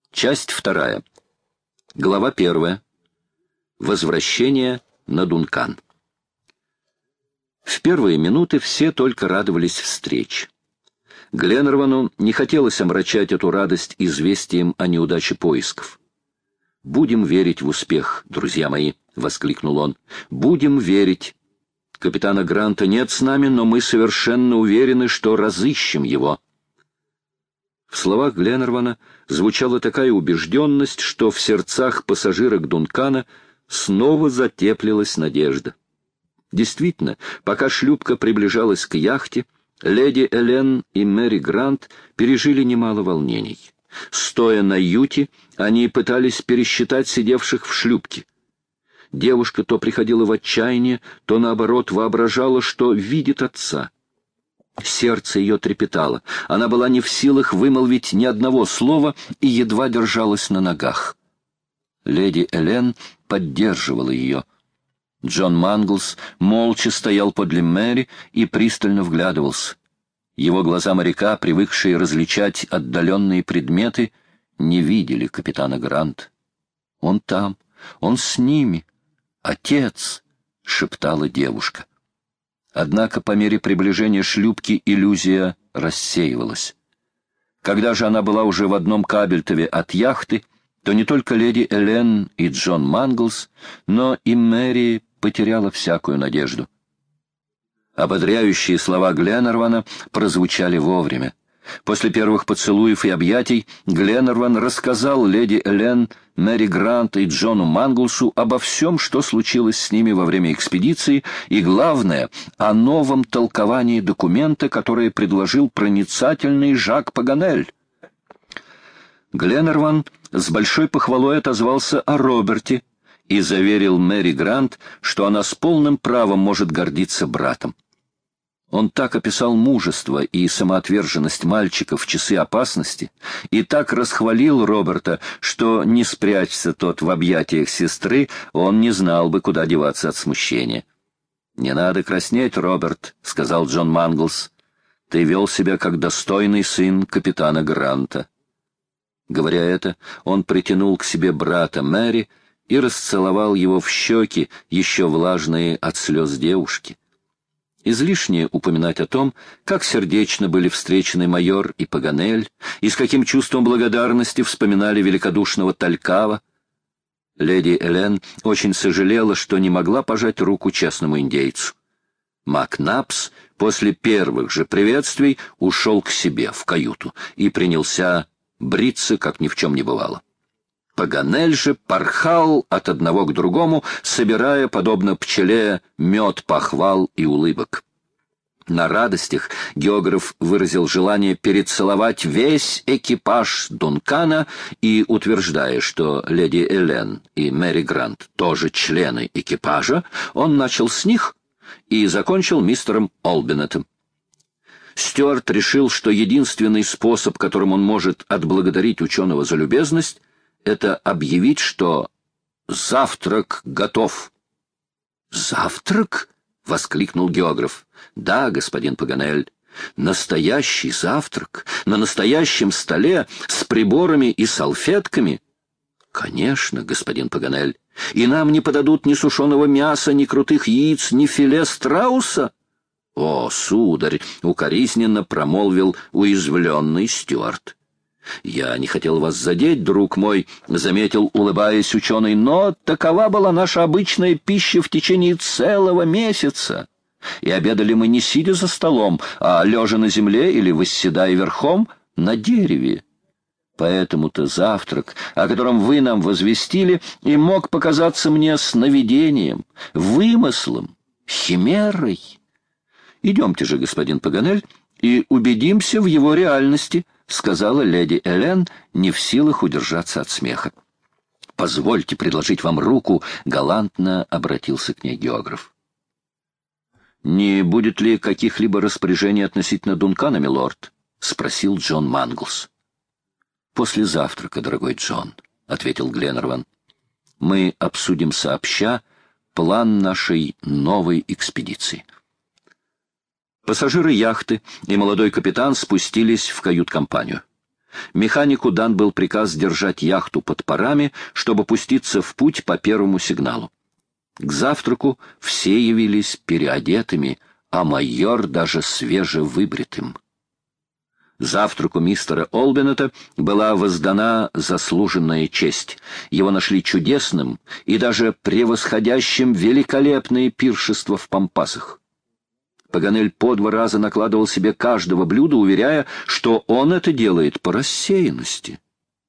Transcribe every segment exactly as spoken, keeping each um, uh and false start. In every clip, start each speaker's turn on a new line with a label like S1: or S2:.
S1: Часть вторая. Глава первая. Возвращение на Дункан. В первые минуты все только радовались встрече. Гленнервану не хотелось омрачать эту радость известием о неудаче поисков. «Будем верить в успех, друзья мои», — воскликнул он. «Будем верить. Капитана Гранта нет с нами, но мы совершенно уверены, что разыщем его». В словах Гленнервана звучала такая убежденность, что в сердцах пассажирок Дункана снова затеплилась надежда. Действительно, пока шлюпка приближалась к яхте, леди Элен и Мэри Грант пережили немало волнений. Стоя на юте, они пытались пересчитать сидевших в шлюпке. Девушка то приходила в отчаяние, то, наоборот, воображала, что видит отца. Сердце ее трепетало. Она была не в силах вымолвить ни одного слова и едва держалась на ногах. Леди Элен поддерживала ее. Джон Манглс молча стоял подле Мэри и пристально вглядывался. Его глаза моряка, привыкшие различать отдаленные предметы, не видели капитана Гранта. «Он там, он с ними. Отец!» — шептала девушка. Однако по мере приближения шлюпки иллюзия рассеивалась. Когда же она была уже в одном кабельтове от яхты, то не только леди Элен и Джон Манглс, но и Мэри потеряла всякую надежду. Ободряющие слова Гленнервана прозвучали вовремя. После первых поцелуев и объятий Гленнерван рассказал леди Элен, Мэри Грант и Джону Манглсу обо всем, что случилось с ними во время экспедиции, и, главное, о новом толковании документа, которое предложил проницательный Жак Паганель. Гленнерван с большой похвалой отозвался о Роберте и заверил Мэри Грант, что она с полным правом может гордиться братом. Он так описал мужество и самоотверженность мальчика в часы опасности и так расхвалил Роберта, что, не спрячься тот в объятиях сестры, он не знал бы, куда деваться от смущения. «Не надо краснеть, Роберт», — сказал Джон Манглс. «Ты вел себя как достойный сын капитана Гранта». Говоря это, он притянул к себе брата Мэри и расцеловал его в щеки, еще влажные от слез девушки. Излишне упоминать о том, как сердечно были встречены майор и Паганель, и с каким чувством благодарности вспоминали великодушного Талькава. Леди Элен очень сожалела, что не могла пожать руку честному индейцу. Макнапс после первых же приветствий ушел к себе в каюту и принялся бриться, как ни в чем не бывало. Паганель же порхал от одного к другому, собирая, подобно пчеле, мед похвал и улыбок. На радостях географ выразил желание перецеловать весь экипаж Дункана и, утверждая, что леди Элен и Мэри Грант тоже члены экипажа, он начал с них и закончил мистером Олбинетом. Стюарт решил, что единственный способ, которым он может отблагодарить ученого за любезность, это объявить, что завтрак готов. «Завтрак?» — воскликнул географ. «Да, господин Паганель, настоящий завтрак, на настоящем столе, с приборами и салфетками». «Конечно, господин Паганель, и нам не подадут ни сушеного мяса, ни крутых яиц, ни филе страуса». «О, сударь!» — укоризненно промолвил уязвленный Стюарт. «Я не хотел вас задеть, друг мой», — заметил, улыбаясь ученый, «но такова была наша обычная пища в течение целого месяца. И обедали мы не сидя за столом, а лежа на земле или восседая верхом на дереве. Поэтому-то завтрак, о котором вы нам возвестили, и мог показаться мне сновидением, вымыслом, химерой. Идемте же, господин Паганель, и убедимся в его реальности», — сказала леди Элен, не в силах удержаться от смеха. «Позвольте предложить вам руку», — галантно обратился к ней географ. «Не будет ли каких-либо распоряжений относительно Дункана, милорд?» — спросил Джон Манглс. «После завтрака, дорогой Джон», — ответил Гленнерван. «Мы обсудим сообща план нашей новой экспедиции». Пассажиры яхты и молодой капитан спустились в кают-компанию. Механику дан был приказ держать яхту под парами, чтобы пуститься в путь по первому сигналу. К завтраку все явились переодетыми, а майор даже свежевыбритым. Завтраку мистера Олбинета была воздана заслуженная честь. Его нашли чудесным и даже превосходящим великолепные пиршества в Пампасах. Паганель по два раза накладывал себе каждого блюда, уверяя, что он это делает по рассеянности.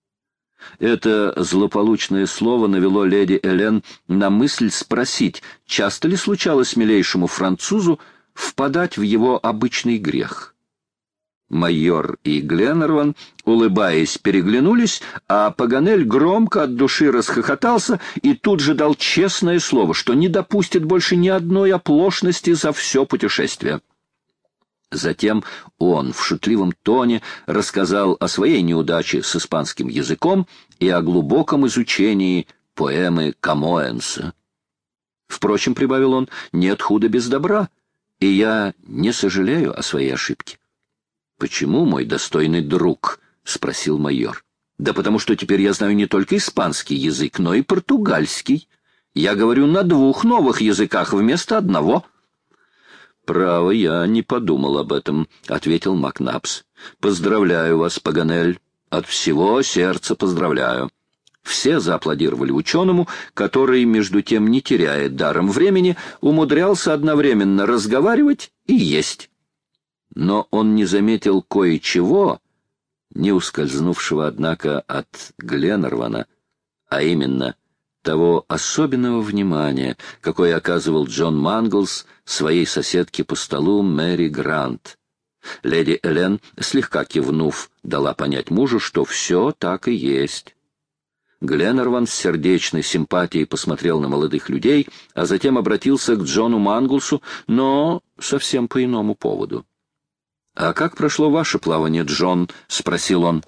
S1: Это злополучное слово навело леди Элен на мысль спросить, часто ли случалось милейшему французу впадать в его обычный грех. Майор и Гленнерван, улыбаясь, переглянулись, а Паганель громко от души расхохотался и тут же дал честное слово, что не допустит больше ни одной оплошности за все путешествие. Затем он в шутливом тоне рассказал о своей неудаче с испанским языком и о глубоком изучении поэмы Камоэнса. «Впрочем, — прибавил он, — нет худа без добра, и я не сожалею о своей ошибке». «Почему, мой достойный друг?» — спросил майор. «Да потому что теперь я знаю не только испанский язык, но и португальский. Я говорю на двух новых языках вместо одного». «Право, я не подумал об этом», — ответил Макнапс. «Поздравляю вас, Паганель. От всего сердца поздравляю». Все зааплодировали ученому, который, между тем, не теряя даром времени, умудрялся одновременно разговаривать и есть. Но он не заметил кое-чего, не ускользнувшего, однако, от Гленнервана, а именно того особенного внимания, какое оказывал Джон Манглс своей соседке по столу Мэри Грант. Леди Элен, слегка кивнув, дала понять мужу, что все так и есть. Гленнерван с сердечной симпатией посмотрел на молодых людей, а затем обратился к Джону Манглсу, но совсем по иному поводу. «А как прошло ваше плавание, Джон?» — спросил он.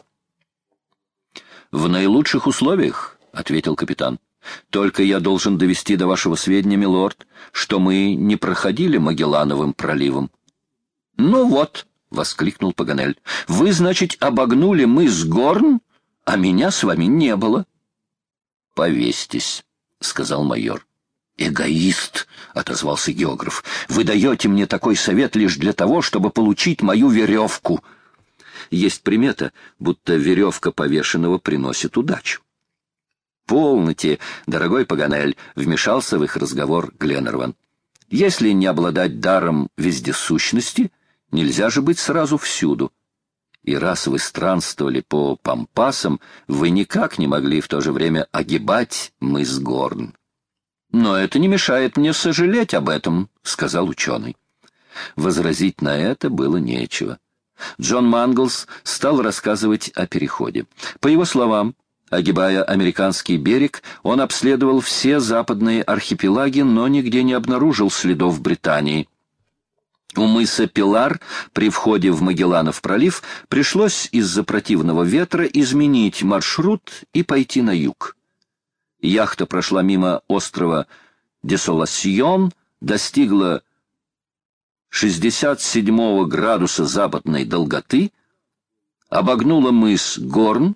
S1: «В наилучших условиях», — ответил капитан. «Только я должен довести до вашего сведения, милорд, что мы не проходили Магеллановым проливом». «Ну вот», — воскликнул Паганель, — «вы, значит, обогнули мыс Горн, а меня с вами не было». «Повесьтесь», — сказал майор. «Эгоист», — отозвался географ, — «вы даете мне такой совет лишь для того, чтобы получить мою веревку». Есть примета, будто веревка повешенного приносит удачу. «Полноте, дорогой Паганель», — вмешался в их разговор Гленнерван. «Если не обладать даром вездесущности, нельзя же быть сразу всюду. И раз вы странствовали по Пампасам, вы никак не могли в то же время огибать мыс Горн». «Но это не мешает мне сожалеть об этом», — сказал ученый. Возразить на это было нечего. Джон Манглс стал рассказывать о переходе. По его словам, огибая американский берег, он обследовал все западные архипелаги, но нигде не обнаружил следов Британии. У мыса Пилар при входе в Магелланов пролив пришлось из-за противного ветра изменить маршрут и пойти на юг. Яхта прошла мимо острова Десоласьон, достигла шестьдесят седьмого градуса западной долготы, обогнула мыс Горн,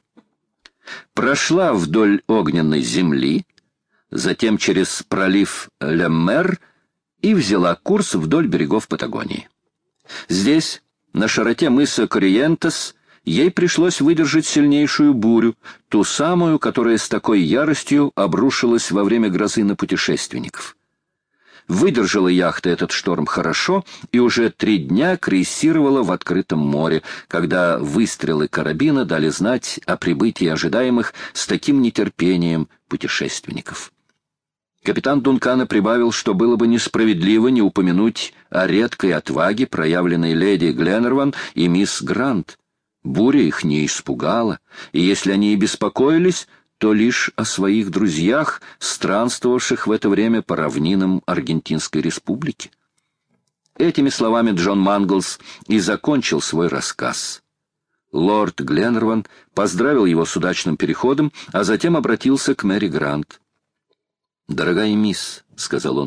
S1: прошла вдоль огненной земли, затем через пролив Леммер и взяла курс вдоль берегов Патагонии. Здесь, на широте мыса Корриентес, ей пришлось выдержать сильнейшую бурю, ту самую, которая с такой яростью обрушилась во время грозы на путешественников. Выдержала яхта этот шторм хорошо и уже три дня крейсировала в открытом море, когда выстрелы карабина дали знать о прибытии ожидаемых с таким нетерпением путешественников. Капитан Дункана прибавил, что было бы несправедливо не упомянуть о редкой отваге, проявленной леди Гленнерван и мисс Грант. Буря их не испугала, и если они и беспокоились, то лишь о своих друзьях, странствовавших в это время по равнинам Аргентинской республики. Этими словами Джон Манглс и закончил свой рассказ. Лорд Гленнерван поздравил его с удачным переходом, а затем обратился к Мэри Грант. «Дорогая мисс», — сказал он,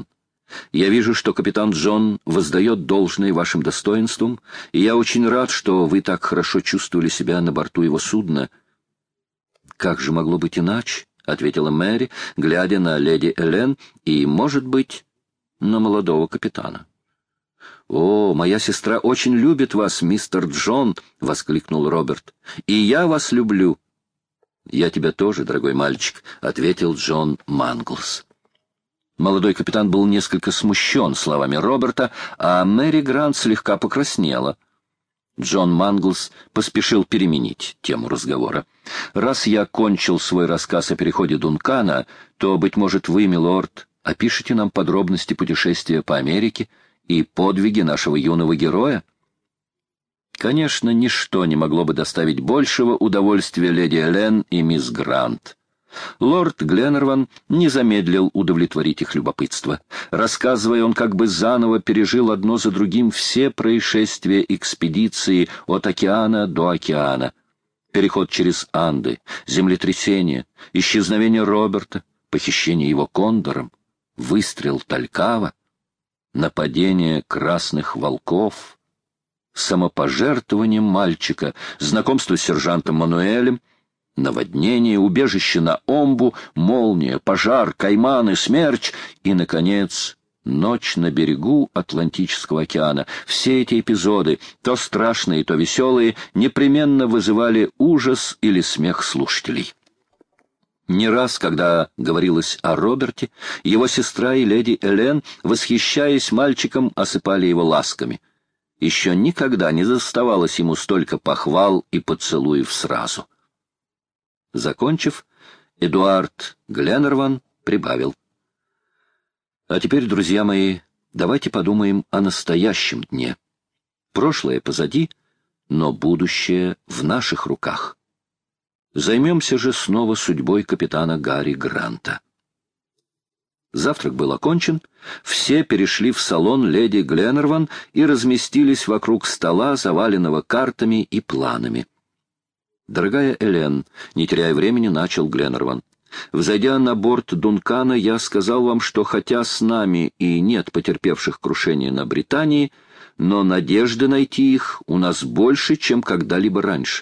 S1: Я вижу, что капитан Джон воздает должное вашим достоинствам, и я очень рад, что вы так хорошо чувствовали себя на борту его судна». «Как же могло быть иначе?» — ответила Мэри, глядя на леди Элен и, может быть, на молодого капитана. «О, моя сестра очень любит вас, мистер Джон!» — воскликнул Роберт. «И я вас люблю!» «Я тебя тоже, дорогой мальчик», — ответил Джон Манглс. Молодой капитан был несколько смущен словами Роберта, а Мэри Грант слегка покраснела. Джон Манглс поспешил переменить тему разговора. «Раз я кончил свой рассказ о переходе Дункана, то, быть может, вы, милорд, опишите нам подробности путешествия по Америке и подвиги нашего юного героя?» Конечно, ничто не могло бы доставить большего удовольствия леди Элен и мисс Грант. Лорд Гленнерван не замедлил удовлетворить их любопытство. Рассказывая, он как бы заново пережил одно за другим все происшествия экспедиции от океана до океана. Переход через Анды, землетрясение, исчезновение Роберта, похищение его кондором, выстрел Талькава, нападение красных волков, самопожертвование мальчика, знакомство с сержантом Мануэлем, наводнение, убежище на Омбу, молния, пожар, кайманы, смерч и, наконец, ночь на берегу Атлантического океана. Все эти эпизоды, то страшные, то веселые, непременно вызывали ужас или смех слушателей. Не раз, когда говорилось о Роберте, его сестра и леди Элен, восхищаясь мальчиком, осыпали его ласками. Еще никогда не доставалось ему столько похвал и поцелуев сразу. Закончив, Эдуард Гленнерван прибавил: «А теперь, друзья мои, давайте подумаем о настоящем дне. Прошлое позади, но будущее в наших руках. Займемся же снова судьбой капитана Гарри Гранта». Завтрак был окончен, все перешли в салон леди Гленнерван и разместились вокруг стола, заваленного картами и планами. «Дорогая Элен», — не теряя времени, начал Гленнерван, — «взойдя на борт Дункана, я сказал вам, что хотя с нами и нет потерпевших крушение на Британии, но надежды найти их у нас больше, чем когда-либо раньше.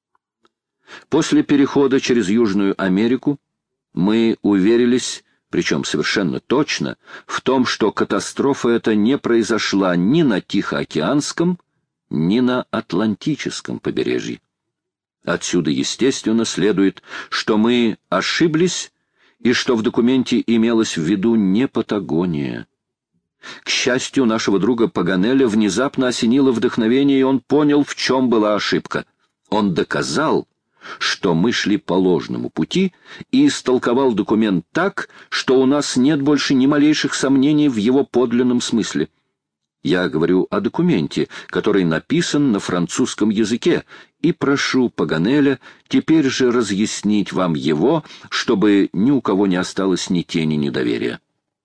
S1: После перехода через Южную Америку мы уверились, причем совершенно точно, в том, что катастрофа эта не произошла ни на Тихоокеанском, ни на Атлантическом побережье. Отсюда, естественно, следует, что мы ошиблись и что в документе имелось в виду не Патагония. К счастью, нашего друга Паганеля внезапно осенило вдохновение, и он понял, в чем была ошибка. Он доказал, что мы шли по ложному пути, и истолковал документ так, что у нас нет больше ни малейших сомнений в его подлинном смысле. Я говорю о документе, который написан на французском языке, и прошу Паганеля теперь же разъяснить вам его, чтобы ни у кого не осталось ни тени недоверия».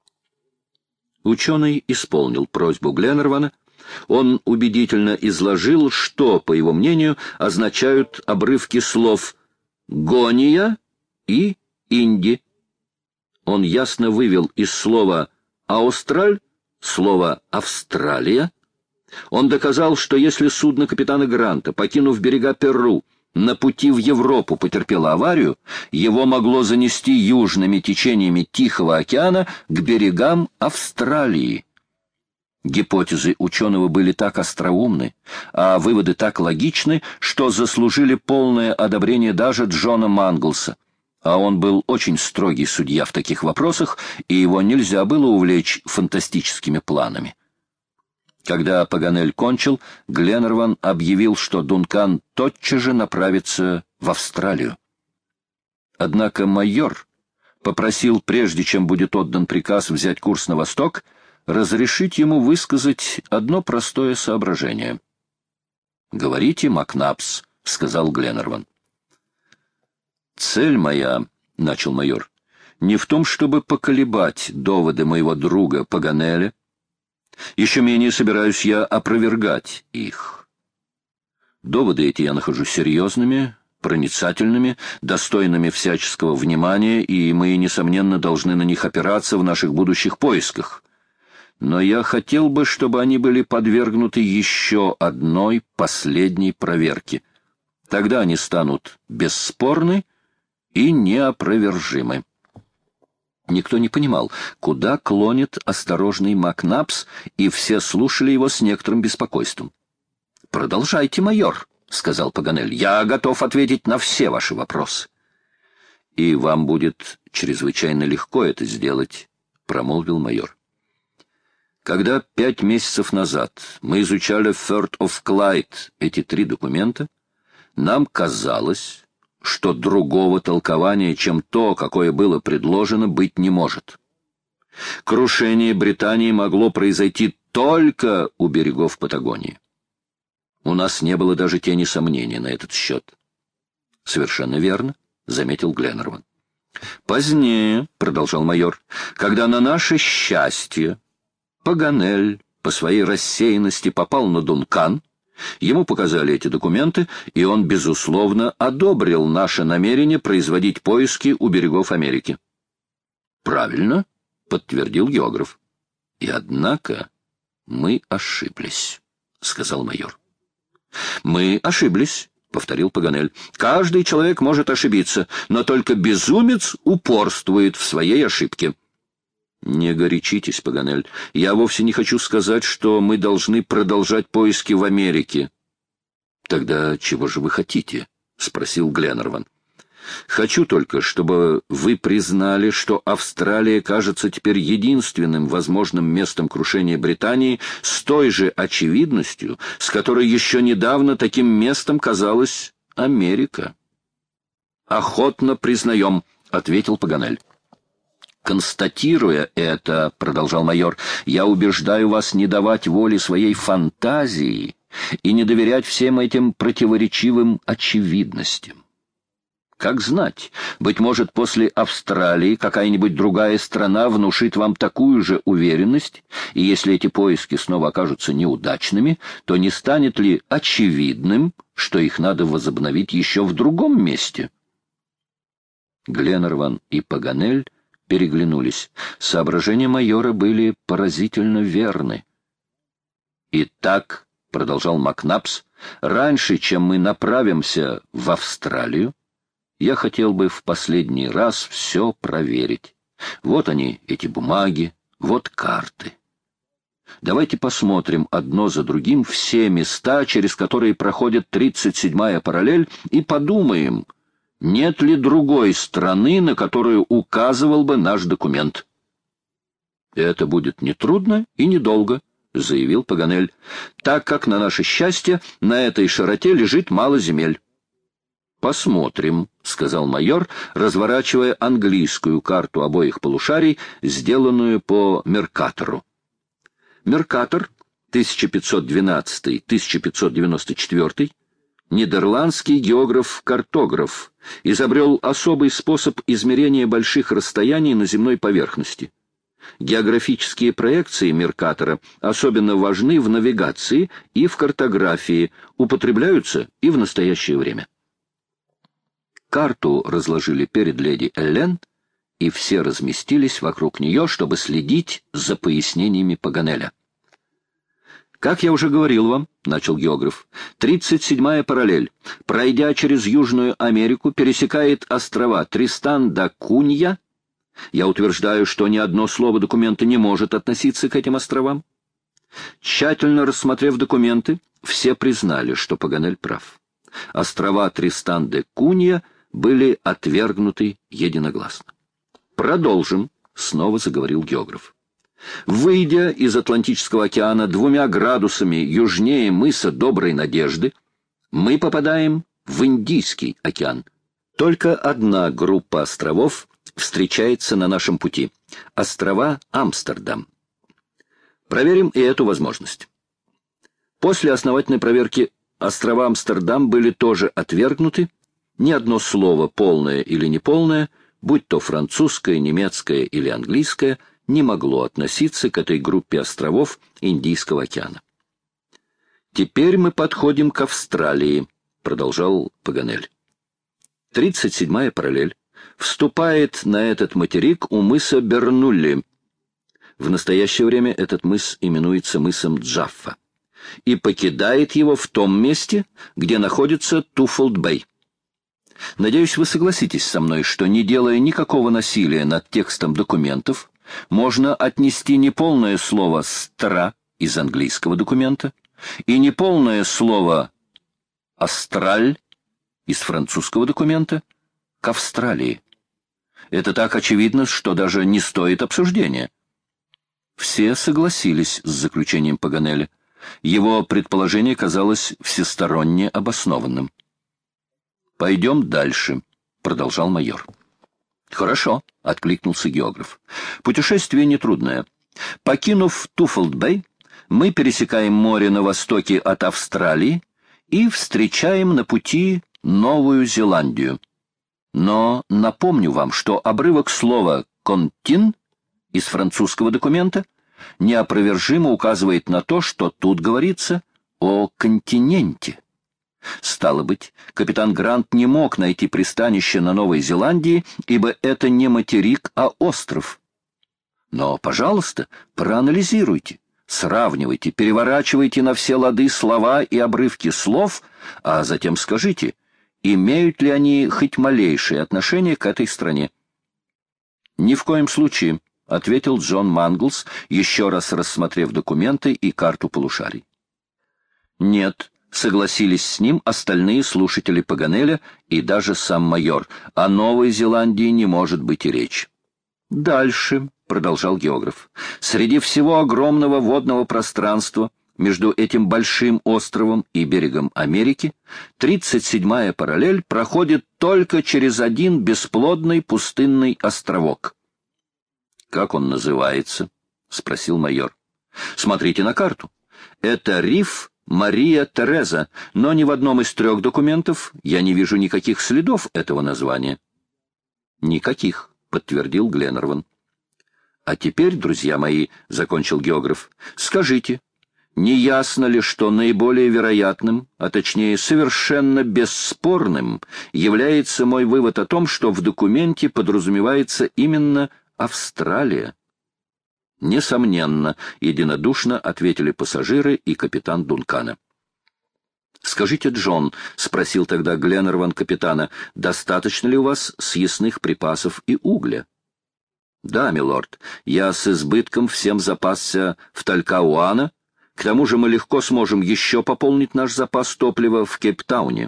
S1: Ученый исполнил просьбу Гленнервана. Он убедительно изложил, что, по его мнению, означают обрывки слов «гония» и «инди». Он ясно вывел из слова «аустраль» слово «Австралия». Он доказал, что если судно капитана Гранта, покинув берега Перу, на пути в Европу потерпело аварию, его могло занести южными течениями Тихого океана к берегам Австралии. Гипотезы ученого были так остроумны, а выводы так логичны, что заслужили полное одобрение даже Джона Манглса. А он был очень строгий судья в таких вопросах, и его нельзя было увлечь фантастическими планами. Когда Паганель кончил, Гленнерван объявил, что Дункан тотчас же направится в Австралию. Однако майор попросил, прежде чем будет отдан приказ взять курс на восток, разрешить ему высказать одно простое соображение. «Говорите, Макнапс», — сказал Гленнерван. «Цель моя, — начал майор, — не в том, чтобы поколебать доводы моего друга Паганеля. Еще менее собираюсь я опровергать их. Доводы эти я нахожу серьезными, проницательными, достойными всяческого внимания, и мы, несомненно, должны на них опираться в наших будущих поисках. но я хотел бы, чтобы они были подвергнуты еще одной последней проверке. Тогда они станут бесспорны и неопровержимы». Никто не понимал, куда клонит осторожный Макнапс, и все слушали его с некоторым беспокойством. «Продолжайте, майор», — сказал Паганель. «Я готов ответить на все ваши вопросы». «И вам будет чрезвычайно легко это сделать», — промолвил майор. «Когда пять месяцев назад мы изучали Firth of Clyde эти три документа, нам казалось, что другого толкования, чем то, какое было предложено, быть не может. Крушение Британии могло произойти только у берегов Патагонии. У нас не было даже тени сомнений на этот счет». «Совершенно верно», — заметил Гленнерван. «Позднее», — продолжал майор, — «когда на наше счастье Паганель по своей рассеянности попал на Дункан, ему показали эти документы, и он, безусловно, одобрил наше намерение производить поиски у берегов Америки». «Правильно», — подтвердил географ. «И однако мы ошиблись», — сказал майор. «Мы ошиблись», — повторил Паганель. «Каждый человек может ошибиться, но только безумец упорствует в своей ошибке». «Не горячитесь, Паганель. Я вовсе не хочу сказать, что мы должны продолжать поиски в Америке». «Тогда чего же вы хотите?» — спросил Гленнерван. «Хочу только, чтобы вы признали, что Австралия кажется теперь единственным возможным местом крушения Британии с той же очевидностью, с которой еще недавно таким местом казалась Америка». «Охотно признаем», — ответил Паганель. «Констатируя это, — продолжал майор, — я убеждаю вас не давать воли своей фантазии и не доверять всем этим противоречивым очевидностям. Как знать, быть может, после Австралии какая-нибудь другая страна внушит вам такую же уверенность, и если эти поиски снова окажутся неудачными, то не станет ли очевидным, что их надо возобновить еще в другом месте?» Гленнерван и Паганель переглянулись. Соображения майора были поразительно верны. «Итак, — продолжал Макнапс, — раньше, чем мы направимся в Австралию, я хотел бы в последний раз все проверить. Вот они, эти бумаги, вот карты. Давайте посмотрим одно за другим все места, через которые проходит тридцать седьмая параллель, и подумаем, нет ли другой страны, на которую указывал бы наш документ». «Это будет нетрудно и недолго», — заявил Паганель, «так как, на наше счастье, на этой широте лежит мало земель». «Посмотрим», — сказал майор, разворачивая английскую карту обоих полушарий, сделанную по Меркатору. Меркатор, тысяча пятьсот двенадцатый — тысяча пятьсот девяносто четвёртый, нидерландский географ-картограф, изобрел особый способ измерения больших расстояний на земной поверхности. Географические проекции Меркатора особенно важны в навигации и в картографии, употребляются и в настоящее время. Карту разложили перед леди Эллен, и все разместились вокруг нее, чтобы следить за пояснениями Паганеля. «Как я уже говорил вам, — начал географ, — тридцать седьмая параллель, пройдя через Южную Америку, пересекает острова Тристан да Кунья. Я утверждаю, что ни одно слово документа не может относиться к этим островам». Тщательно рассмотрев документы, все признали, что Паганель прав. Острова Тристан да Кунья были отвергнуты единогласно. «Продолжим», — снова заговорил географ. «Выйдя из Атлантического океана двумя градусами южнее мыса Доброй Надежды, мы попадаем в Индийский океан. Только одна группа островов встречается на нашем пути — острова Амстердам. Проверим и эту возможность». После основательной проверки острова Амстердам были тоже отвергнуты. Ни одно слово, полное или неполное, будь то французское, немецкое или английское, не могло относиться к этой группе островов Индийского океана. «Теперь мы подходим к Австралии», — продолжал Паганель. тридцать седьмая параллель вступает на этот материк у мыса Бернулли. В настоящее время этот мыс именуется мысом Джаффа, и покидает его в том месте, где находится Туффолд-Бэй. Надеюсь, вы согласитесь со мной, что, не делая никакого насилия над текстом документов, можно отнести неполное слово «стра» из английского документа и неполное слово «астраль» из французского документа к Австралии. Это так очевидно, что даже не стоит обсуждения. Все согласились с заключением Паганеля. Его предположение казалось всесторонне обоснованным. «Пойдем дальше», — продолжал майор. «Хорошо», — откликнулся географ. «Путешествие нетрудное. Покинув Туффолд-Бэй, мы пересекаем море на востоке от Австралии и встречаем на пути Новую Зеландию. Но напомню вам, что обрывок слова «контин» из французского документа неопровержимо указывает на то, что тут говорится о континенте. Стало быть, капитан Грант не мог найти пристанище на Новой Зеландии, ибо это не материк, а остров. Но, пожалуйста, проанализируйте, сравнивайте, переворачивайте на все лады слова и обрывки слов, а затем скажите, имеют ли они хоть малейшее отношение к этой стране. «Ни в коем случае», — ответил Джон Манглс, еще раз рассмотрев документы и карту полушарий. «Нет», — согласились с ним остальные слушатели Паганеля и даже сам майор, «о Новой Зеландии не может быть и речи». «Дальше», — продолжал географ, — «среди всего огромного водного пространства между этим большим островом и берегом Америки тридцать седьмая параллель проходит только через один бесплодный пустынный островок». «Как он называется?» — спросил майор. «Смотрите на карту. Это риф Мария Тереза, но ни в одном из трех документов я не вижу никаких следов этого названия». «Никаких», — подтвердил Гленнерван. «А теперь, друзья мои, — закончил географ, — скажите, не ясно ли, что наиболее вероятным, а точнее совершенно бесспорным, является мой вывод о том, что в документе подразумевается именно Австралия?» «Несомненно», — единодушно ответили пассажиры и капитан Дункана. «Скажите, Джон, — спросил тогда Гленнерван капитана, — достаточно ли у вас съестных припасов и угля?» «Да, милорд, я с избытком всем запасся в Талькауана. К тому же мы легко сможем еще пополнить наш запас топлива в Кейптауне».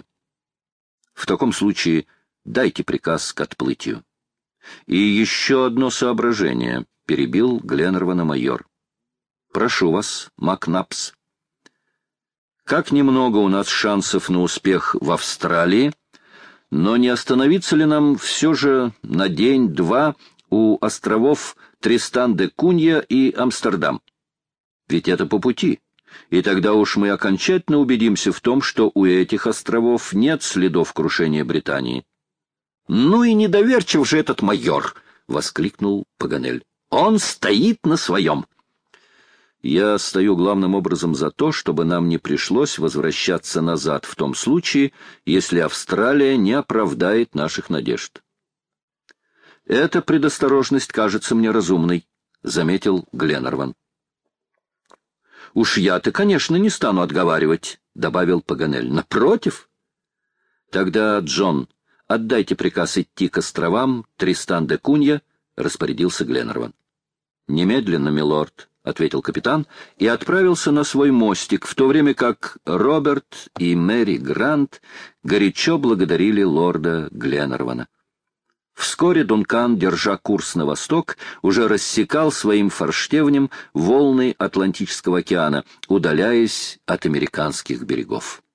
S1: «В таком случае дайте приказ к отплытию». «И еще одно соображение», — перебил Гленнервана майор. «Прошу вас, Макнапс. Как немного у нас шансов на успех в Австралии, но не остановиться ли нам все же на день-два у островов Тристан-де-Кунья и Амстердам? Ведь это по пути, и тогда уж мы окончательно убедимся в том, что у этих островов нет следов крушения Британии». «Ну и недоверчив же этот майор!» — воскликнул Паганель. «Он стоит на своем!» «Я стою главным образом за то, чтобы нам не пришлось возвращаться назад в том случае, если Австралия не оправдает наших надежд». «Эта предосторожность кажется мне разумной», — заметил Гленнерван. «Уж я-то, конечно, не стану отговаривать», — добавил Паганель. «Напротив». «Тогда, Джон, отдайте приказ идти к островам Тристан-де-Кунья», — распорядился Гленнерван. «Немедленно, милорд», — ответил капитан и отправился на свой мостик, в то время как Роберт и Мэри Грант горячо благодарили лорда Гленнервана. Вскоре Дункан, держа курс на восток, уже рассекал своим форштевнем волны Атлантического океана, удаляясь от американских берегов.